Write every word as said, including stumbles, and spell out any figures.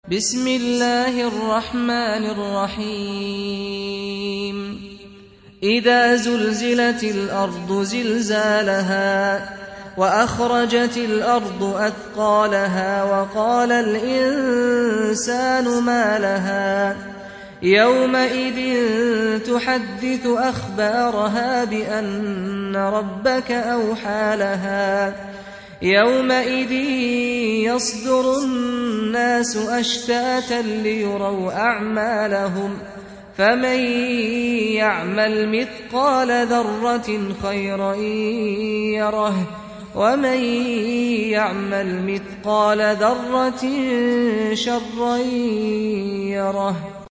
بسم الله الرحمن الرحيم إذا زلزلت الأرض زلزالها وأخرجت الأرض أثقالها وقال الإنسان ما لها يومئذ تحدث أخبارها بأن ربك أوحى لها يومئذ يصدر الناس أشتاتا ليروا أعمالهم فمن يعمل مثقال ذرة خيرا يره ومن يعمل مثقال ذرة شرا يره.